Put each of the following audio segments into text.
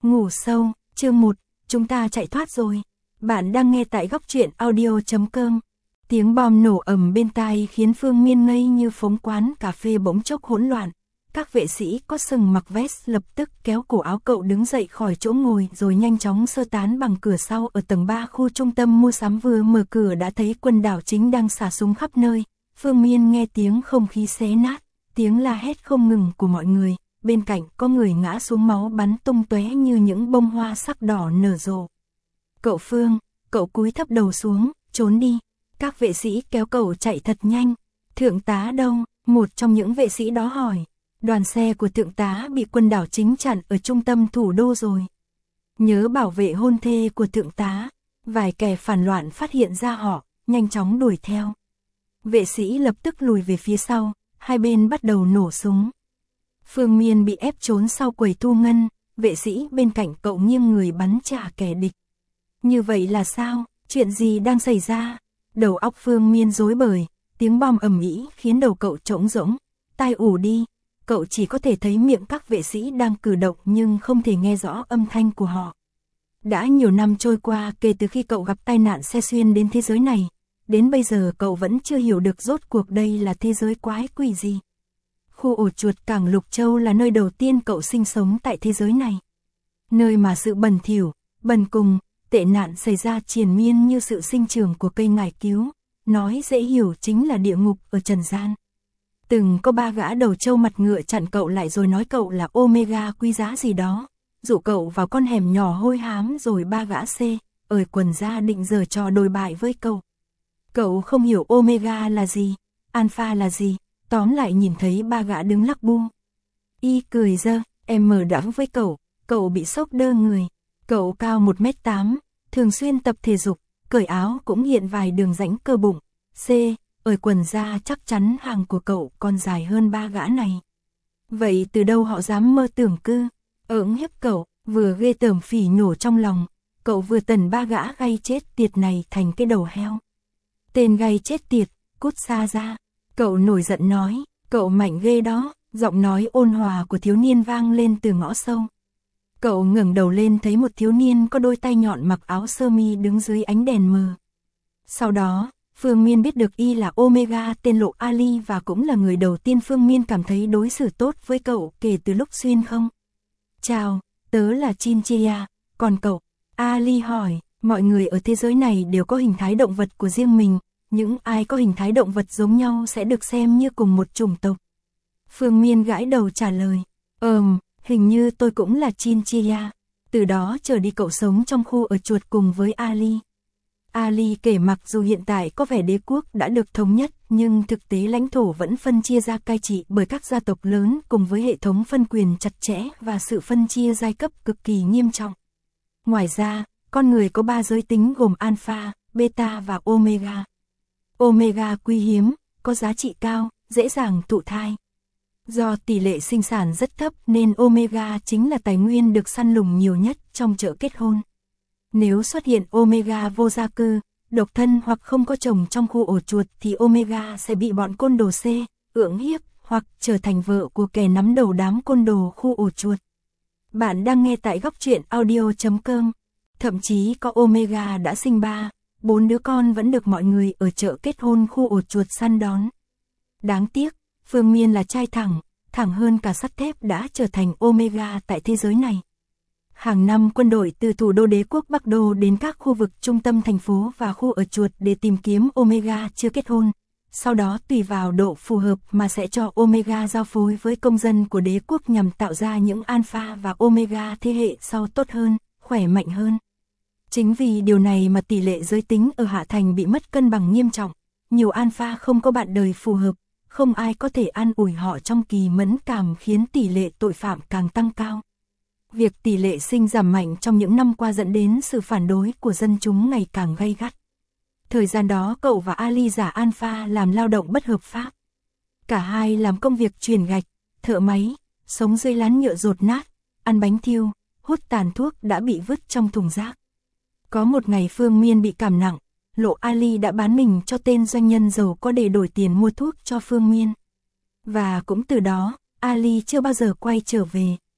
Ngủ sâu, chương 1, chúng ta chạy thoát rồi. Bạn đang nghe tại góc truyện audio.com. Tiếng bom nổ ầm bên tai khiến Phương Miên ngây như phóng, quán cà phê bỗng chốc hỗn loạn. Các vệ sĩ có sừng mặc vest lập tức kéo cổ áo cậu đứng dậy khỏi chỗ ngồi rồi nhanh chóng sơ tán bằng cửa sau. Ở tầng 3 khu trung tâm mua sắm, vừa mở cửa đã thấy quân đảo chính đang xả súng khắp nơi. Phương Miên nghe tiếng không khí xé nát, tiếng la hét không ngừng của mọi người. Bên cạnh có người ngã xuống, máu bắn tung tóe như những bông hoa sắc đỏ nở rộ. Cậu Phương, cậu cúi thấp đầu xuống, trốn đi. Các vệ sĩ kéo cậu chạy thật nhanh. Thượng tá đâu? Một trong những vệ sĩ đó hỏi. Đoàn xe của thượng tá bị quân đảo chính chặn ở trung tâm thủ đô rồi. Nhớ bảo vệ hôn thê của thượng tá. Vài kẻ phản loạn phát hiện ra họ, nhanh chóng đuổi theo. Vệ sĩ lập tức lùi về phía sau, hai bên bắt đầu nổ súng. Phương Miên bị ép trốn sau quầy thu ngân, vệ sĩ bên cạnh cậu nghiêng người bắn trả kẻ địch. Như vậy là sao? Chuyện gì đang xảy ra? Đầu óc Phương Miên rối bời, tiếng bom ầm ĩ khiến đầu cậu trống rỗng, tai ù đi. Cậu chỉ có thể thấy miệng các vệ sĩ đang cử động nhưng không thể nghe rõ âm thanh của họ. Đã nhiều năm trôi qua kể từ khi cậu gặp tai nạn xe xuyên đến thế giới này, đến bây giờ cậu vẫn chưa hiểu được rốt cuộc đây là thế giới quái quỷ gì. Khu ổ chuột Cảng Lục Châu là nơi đầu tiên cậu sinh sống tại thế giới này. Nơi mà sự bẩn thỉu, bần cùng, tệ nạn xảy ra triền miên như sự sinh trưởng của cây ngải cứu. Nói dễ hiểu chính là địa ngục ở trần gian. Từng có 3 gã đầu trâu mặt ngựa chặn cậu lại rồi nói cậu là Omega quý giá gì đó, dụ cậu vào con hẻm nhỏ hôi hám, rồi 3 gã C, ởi quần ra định giở trò đồi bại với cậu. Cậu không hiểu Omega là gì, Alpha là gì, tóm lại nhìn thấy 3 gã đứng lắc bu. Y cười dơ, em mở đắng với cậu bị sốc đơ người. Cậu cao 1m8, thường xuyên tập thể dục, cởi áo cũng hiện vài đường rãnh cơ bụng. C, ởi quần ra chắc chắn hàng của cậu còn dài hơn 3 gã này. Vậy từ đâu họ dám mơ tưởng cư, ỡng hiếp cậu, vừa ghê tởm phỉ nhổ trong lòng, cậu vừa tần 3 gã gay chết tiệt này thành cái đầu heo. Tên gay chết tiệt, cút xa ra. Cậu nổi giận nói, cậu mạnh ghê đó, giọng nói ôn hòa của thiếu niên vang lên từ ngõ sâu. Cậu ngẩng đầu lên thấy một thiếu niên có đôi tay nhọn mặc áo sơ mi đứng dưới ánh đèn mờ. Sau đó, Phương Miên biết được y là Omega tên Lộ Ali và cũng là người đầu tiên Phương Miên cảm thấy đối xử tốt với cậu kể từ lúc xuyên không. Chào, tớ là Chinchilla, còn cậu? Ali hỏi, mọi người ở thế giới này đều có hình thái động vật của riêng mình. Những ai có hình thái động vật giống nhau sẽ được xem như cùng một chủng tộc. Phương Miên gãi đầu trả lời, hình như tôi cũng là Chinchilla. Từ đó trở đi cậu sống trong khu ở chuột cùng với Ali. Ali kể mặc dù hiện tại có vẻ đế quốc đã được thống nhất, nhưng thực tế lãnh thổ vẫn phân chia ra cai trị bởi các gia tộc lớn cùng với hệ thống phân quyền chặt chẽ và sự phân chia giai cấp cực kỳ nghiêm trọng. Ngoài ra, con người có 3 giới tính gồm Alpha, Beta và Omega. Omega quý hiếm, có giá trị cao, dễ dàng thụ thai. Do tỷ lệ sinh sản rất thấp nên Omega chính là tài nguyên được săn lùng nhiều nhất trong chợ kết hôn. Nếu xuất hiện Omega vô gia cư, độc thân hoặc không có chồng trong khu ổ chuột thì Omega sẽ bị bọn côn đồ C, cưỡng hiếp hoặc trở thành vợ của kẻ nắm đầu đám côn đồ khu ổ chuột. Bạn đang nghe tại góc truyện audio.com. Thậm chí có Omega đã sinh 3-4 đứa con vẫn được mọi người ở chợ kết hôn khu ổ chuột săn đón. Đáng tiếc, Phương Miên là trai thẳng hơn cả sắt thép đã trở thành Omega tại thế giới này. Hàng năm quân đội từ thủ đô đế quốc Bắc Đô đến các khu vực trung tâm thành phố và khu ở chuột để tìm kiếm Omega chưa kết hôn. Sau đó tùy vào độ phù hợp mà sẽ cho Omega giao phối với công dân của đế quốc nhằm tạo ra những Alpha và Omega thế hệ sau tốt hơn, khỏe mạnh hơn. Chính vì điều này mà tỷ lệ giới tính ở Hạ Thành bị mất cân bằng nghiêm trọng. Nhiều Alpha không có bạn đời phù hợp, không ai có thể an ủi họ trong kỳ mẫn cảm khiến tỷ lệ tội phạm càng tăng cao. Việc tỷ lệ sinh giảm mạnh trong những năm qua dẫn đến sự phản đối của dân chúng ngày càng gay gắt. Thời gian đó cậu và Ali giả Alpha làm lao động bất hợp pháp. Cả hai làm công việc chuyền gạch, thợ máy, sống dưới lán nhựa dột nát, ăn bánh thiêu, hút tàn thuốc đã bị vứt trong thùng rác. Có một ngày Phương Miên bị cảm nặng, Lộ Ali đã bán mình cho tên doanh nhân giàu có để đổi tiền mua thuốc cho Phương Miên. Và cũng từ đó, Ali chưa bao giờ quay trở về.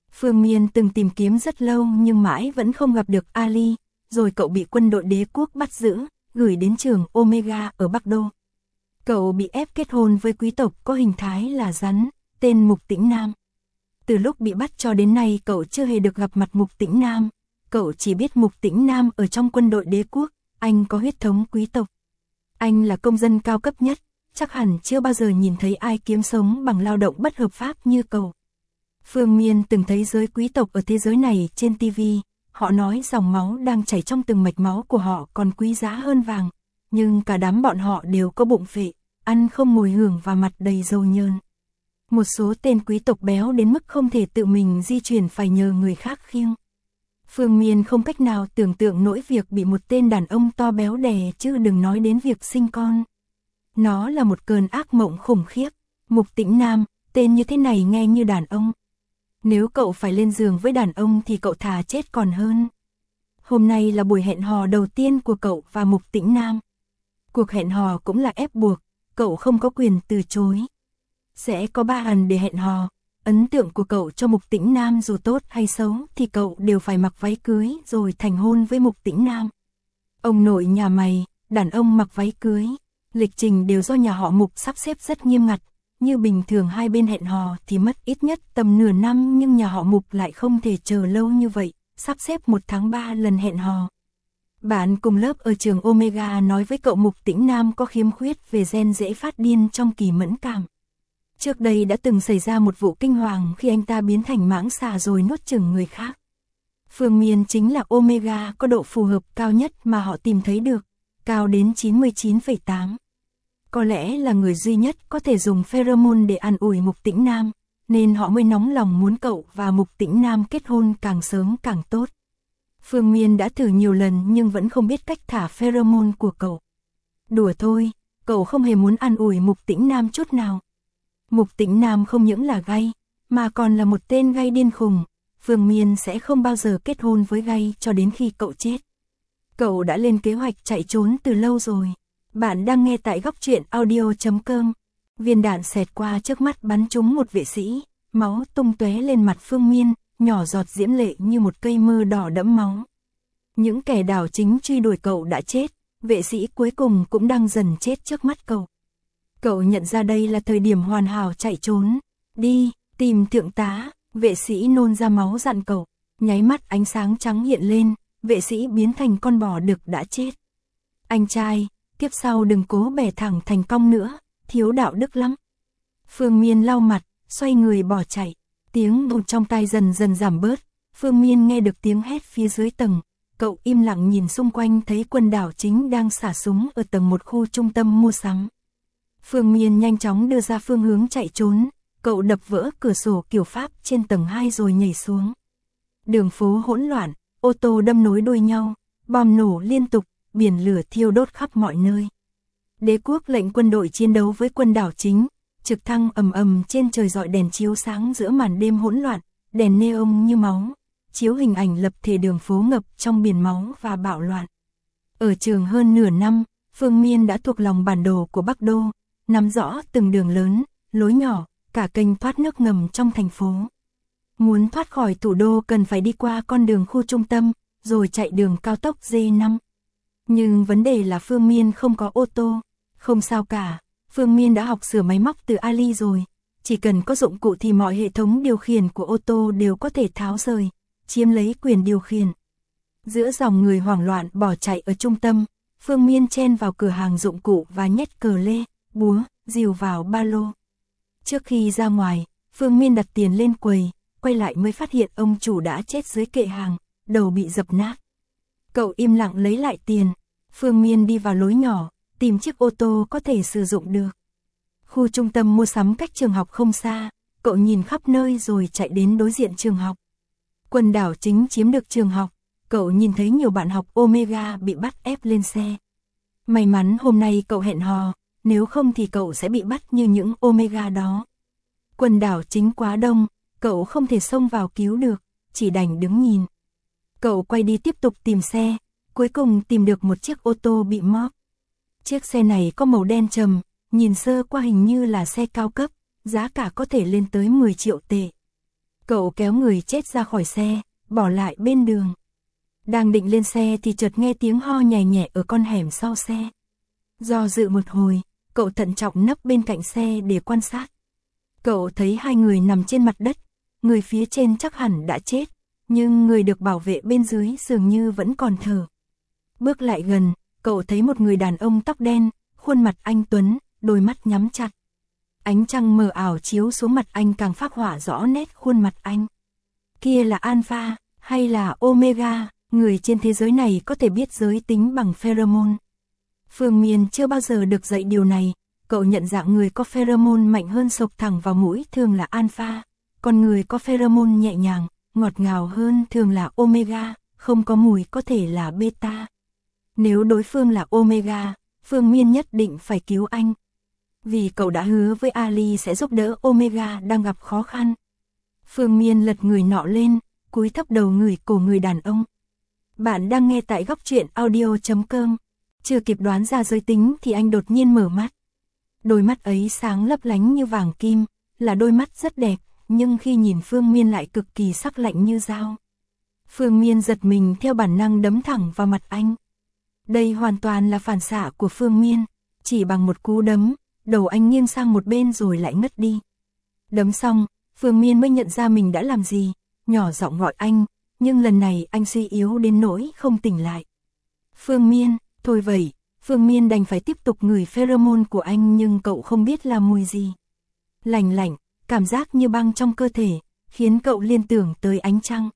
Phương Miên từng tìm kiếm rất lâu nhưng mãi vẫn không gặp được Ali, rồi cậu bị quân đội đế quốc bắt giữ, gửi đến trường Omega ở Bắc Đô. Cậu bị ép kết hôn với quý tộc có hình thái là rắn, tên Mục Tĩnh Nam. Từ lúc bị bắt cho đến nay cậu chưa hề được gặp mặt Mục Tĩnh Nam, cậu chỉ biết Mục Tĩnh Nam ở trong quân đội đế quốc, anh có huyết thống quý tộc. Anh là công dân cao cấp nhất, chắc hẳn chưa bao giờ nhìn thấy ai kiếm sống bằng lao động bất hợp pháp như cậu. Phương Miên từng thấy giới quý tộc ở thế giới này trên TV, họ nói dòng máu đang chảy trong từng mạch máu của họ còn quý giá hơn vàng, nhưng cả đám bọn họ đều có bụng phệ, ăn không mồi hưởng và mặt đầy dầu nhờn. Một số tên quý tộc béo đến mức không thể tự mình di chuyển phải nhờ người khác khiêng. Phương Miên không cách nào tưởng tượng nổi việc bị một tên đàn ông to béo đè chứ đừng nói đến việc sinh con. Nó là một cơn ác mộng khủng khiếp. Mục Tĩnh Nam, tên như thế này nghe như đàn ông. Nếu cậu phải lên giường với đàn ông thì cậu thà chết còn hơn. Hôm nay là buổi hẹn hò đầu tiên của cậu và Mục Tĩnh Nam. Cuộc hẹn hò cũng là ép buộc, cậu không có quyền từ chối. Sẽ có 3 lần để hẹn hò. Ấn tượng của cậu cho Mục Tĩnh Nam dù tốt hay xấu thì cậu đều phải mặc váy cưới rồi thành hôn với Mục Tĩnh Nam. Ông nội nhà mày, đàn ông mặc váy cưới, lịch trình đều do nhà họ Mục sắp xếp rất nghiêm ngặt. Như bình thường hai bên hẹn hò thì mất ít nhất tầm nửa năm nhưng nhà họ Mục lại không thể chờ lâu như vậy, sắp xếp 1 tháng 3 lần hẹn hò. Bạn cùng lớp ở trường Omega nói với cậu Mục Tĩnh Nam có khiếm khuyết về gen dễ phát điên trong kỳ mẫn cảm. Trước đây đã từng xảy ra một vụ kinh hoàng khi anh ta biến thành mãng xà rồi nuốt chửng người khác. Phương Miên chính là Omega có độ phù hợp cao nhất mà họ tìm thấy được, cao đến 99,8. Có lẽ là người duy nhất có thể dùng pheromone để an ủi Mục Tĩnh Nam, nên họ mới nóng lòng muốn cậu và Mục Tĩnh Nam kết hôn càng sớm càng tốt. Phương Miên đã thử nhiều lần nhưng vẫn không biết cách thả pheromone của cậu. Đùa thôi, cậu không hề muốn an ủi Mục Tĩnh Nam chút nào. Mục Tĩnh Nam không những là gay, mà còn là một tên gay điên khùng. Phương Miên sẽ không bao giờ kết hôn với gay cho đến khi cậu chết. Cậu đã lên kế hoạch chạy trốn từ lâu rồi. Bạn đang nghe tại góc truyện audio.com. Viên đạn xẹt qua trước mắt bắn trúng một vệ sĩ, máu tung tóe lên mặt Phương Miên, nhỏ giọt diễm lệ như một cây mơ đỏ đẫm máu. Những kẻ đảo chính truy đuổi cậu đã chết, vệ sĩ cuối cùng cũng đang dần chết trước mắt cậu. Cậu nhận ra đây là thời điểm hoàn hảo chạy trốn. Đi, tìm thượng tá, vệ sĩ nôn ra máu dặn cậu. Nháy mắt ánh sáng trắng hiện lên, vệ sĩ biến thành con bò đực đã chết. Anh trai, kiếp sau đừng cố bẻ thẳng thành cong nữa, thiếu đạo đức lắm. Phương Miên lau mặt, xoay người bỏ chạy. Tiếng đồn trong tai dần dần giảm bớt. Phương Miên nghe được tiếng hét phía dưới tầng. Cậu im lặng nhìn xung quanh thấy quân đảo chính đang xả súng ở tầng 1 khu trung tâm mua sắm. Phương Miên nhanh chóng đưa ra phương hướng chạy trốn. Cậu đập vỡ cửa sổ kiểu Pháp trên tầng 2 rồi nhảy xuống. Đường phố hỗn loạn, ô tô đâm nối đuôi nhau, bom nổ liên tục, biển lửa thiêu đốt khắp mọi nơi. Đế quốc lệnh quân đội chiến đấu với quân đảo chính, trực thăng ầm ầm trên trời rọi đèn chiếu sáng giữa màn đêm hỗn loạn, đèn neon như máu, chiếu hình ảnh lập thể đường phố ngập trong biển máu và bạo loạn. Ở trường hơn nửa năm, Phương Miên đã thuộc lòng bản đồ của Bắc Đô, nắm rõ từng đường lớn, lối nhỏ, cả kênh thoát nước ngầm trong thành phố. Muốn thoát khỏi thủ đô cần phải đi qua con đường khu trung tâm, rồi chạy đường cao tốc D5. Nhưng vấn đề là Phương Miên không có ô tô. Không sao cả, Phương Miên đã học sửa máy móc từ Ali rồi. Chỉ cần có dụng cụ thì mọi hệ thống điều khiển của ô tô đều có thể tháo rời, chiếm lấy quyền điều khiển. Giữa dòng người hoảng loạn bỏ chạy ở trung tâm, Phương Miên chen vào cửa hàng dụng cụ và nhét cờ lê, búa, rìu vào ba lô. Trước khi ra ngoài, Phương Miên đặt tiền lên quầy, quay lại mới phát hiện ông chủ đã chết dưới kệ hàng, đầu bị dập nát. Cậu im lặng lấy lại tiền. Phương Miên đi vào lối nhỏ, tìm chiếc ô tô có thể sử dụng được. Khu trung tâm mua sắm cách trường học không xa, cậu nhìn khắp nơi rồi chạy đến đối diện trường học. Quân đảo chính chiếm được trường học, cậu nhìn thấy nhiều bạn học Omega bị bắt ép lên xe. May mắn hôm nay cậu hẹn hò, nếu không thì cậu sẽ bị bắt như những Omega đó. Quân đảo chính quá đông, cậu không thể xông vào cứu được, chỉ đành đứng nhìn. Cậu quay đi tiếp tục tìm xe, cuối cùng tìm được một chiếc ô tô bị móp. Chiếc xe này có màu đen trầm, nhìn sơ qua hình như là xe cao cấp, giá cả có thể lên tới 10 triệu tệ. Cậu kéo người chết ra khỏi xe, bỏ lại bên đường. Đang định lên xe thì chợt nghe tiếng ho nhẹ nhẹ ở con hẻm sau xe. Do dự một hồi, cậu thận trọng nấp bên cạnh xe để quan sát. Cậu thấy hai người nằm trên mặt đất, người phía trên chắc hẳn đã chết, nhưng người được bảo vệ bên dưới dường như vẫn còn thở. Bước lại gần, cậu thấy một người đàn ông tóc đen, khuôn mặt anh tuấn, đôi mắt nhắm chặt. Ánh trăng mờ ảo chiếu xuống mặt anh càng phác họa rõ nét khuôn mặt anh. Kia là Alpha, hay là Omega, người trên thế giới này có thể biết giới tính bằng pheromone. Phương Miên chưa bao giờ được dạy điều này, cậu nhận dạng người có pheromone mạnh hơn sộc thẳng vào mũi thường là Alpha, còn người có pheromone nhẹ nhàng, ngọt ngào hơn thường là Omega, không có mùi có thể là Beta. Nếu đối phương là Omega, Phương Miên nhất định phải cứu anh. Vì cậu đã hứa với Ali sẽ giúp đỡ Omega đang gặp khó khăn. Phương Miên lật người nọ lên, cúi thấp đầu ngửi cổ người đàn ông. Bạn đang nghe tại góc truyện audio.com. Chưa kịp đoán ra giới tính thì anh đột nhiên mở mắt. Đôi mắt ấy sáng lấp lánh như vàng kim, là đôi mắt rất đẹp, nhưng khi nhìn Phương Miên lại cực kỳ sắc lạnh như dao. Phương Miên giật mình theo bản năng đấm thẳng vào mặt anh. Đây hoàn toàn là phản xạ của Phương Miên, chỉ bằng một cú đấm, đầu anh nghiêng sang một bên rồi lại ngất đi. Đấm xong, Phương Miên mới nhận ra mình đã làm gì, nhỏ giọng gọi anh, nhưng lần này anh suy yếu đến nỗi không tỉnh lại. Phương Miên, thôi vậy, Phương Miên đành phải tiếp tục ngửi pheromone của anh nhưng cậu không biết là mùi gì. Lạnh lạnh, cảm giác như băng trong cơ thể, khiến cậu liên tưởng tới ánh trăng.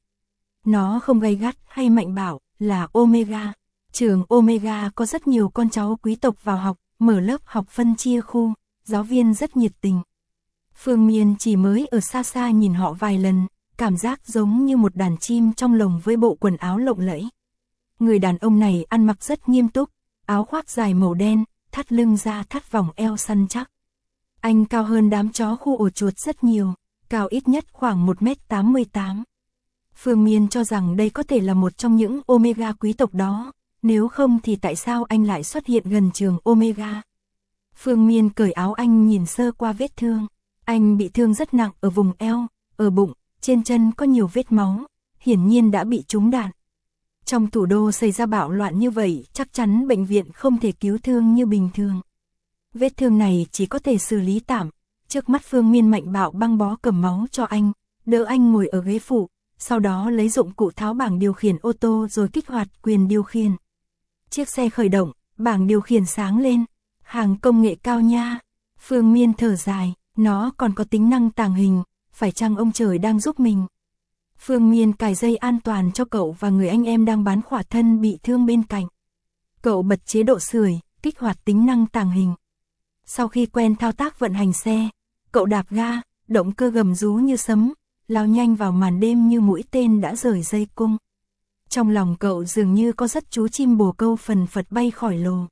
Nó không gay gắt hay mạnh bạo, là Omega. Trường Omega có rất nhiều con cháu quý tộc vào học, mở lớp học phân chia khu, giáo viên rất nhiệt tình. Phương Miên chỉ mới ở xa xa nhìn họ vài lần, cảm giác giống như một đàn chim trong lồng với bộ quần áo lộng lẫy. Người đàn ông này ăn mặc rất nghiêm túc, áo khoác dài màu đen, thắt lưng ra thắt vòng eo săn chắc. Anh cao hơn đám chó khu ổ chuột rất nhiều, cao ít nhất khoảng 1m88. Phương Miên cho rằng đây có thể là một trong những Omega quý tộc đó, nếu không thì tại sao anh lại xuất hiện gần trường Omega. Phương Miên cởi áo anh nhìn sơ qua vết thương. Anh bị thương rất nặng ở vùng eo, ở bụng, trên chân có nhiều vết máu, hiển nhiên đã bị trúng đạn. Trong thủ đô xảy ra bạo loạn như vậy, chắc chắn bệnh viện không thể cứu thương như bình thường. Vết thương này chỉ có thể xử lý tạm. Trước mắt Phương Miên mạnh bạo băng bó cầm máu cho anh, đỡ anh ngồi ở ghế phụ, sau đó lấy dụng cụ tháo bảng điều khiển ô tô rồi kích hoạt quyền điều khiển. Chiếc xe khởi động, bảng điều khiển sáng lên. Hàng công nghệ cao nha. Phương Miên thở dài, nó còn có tính năng tàng hình, phải chăng ông trời đang giúp mình. Phương Miên cài dây an toàn cho cậu và người anh em đang bán khỏa thân bị thương bên cạnh. Cậu bật chế độ sưởi, kích hoạt tính năng tàng hình. Sau khi quen thao tác vận hành xe, cậu đạp ga, động cơ gầm rú như sấm, lao nhanh vào màn đêm như mũi tên đã rời dây cung. Trong lòng cậu dường như có rất chú chim bồ câu phần phật bay khỏi lồ.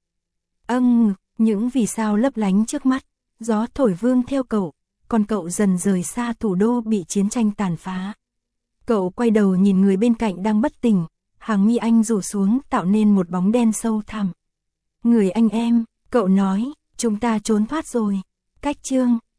Những vì sao lấp lánh trước mắt, gió thổi vương theo cậu, còn cậu dần rời xa thủ đô bị chiến tranh tàn phá. Cậu quay đầu nhìn người bên cạnh đang bất tỉnh, hàng mi anh rủ xuống tạo nên một bóng đen sâu thẳm. Người anh em, cậu nói, chúng ta trốn thoát rồi. Cách chương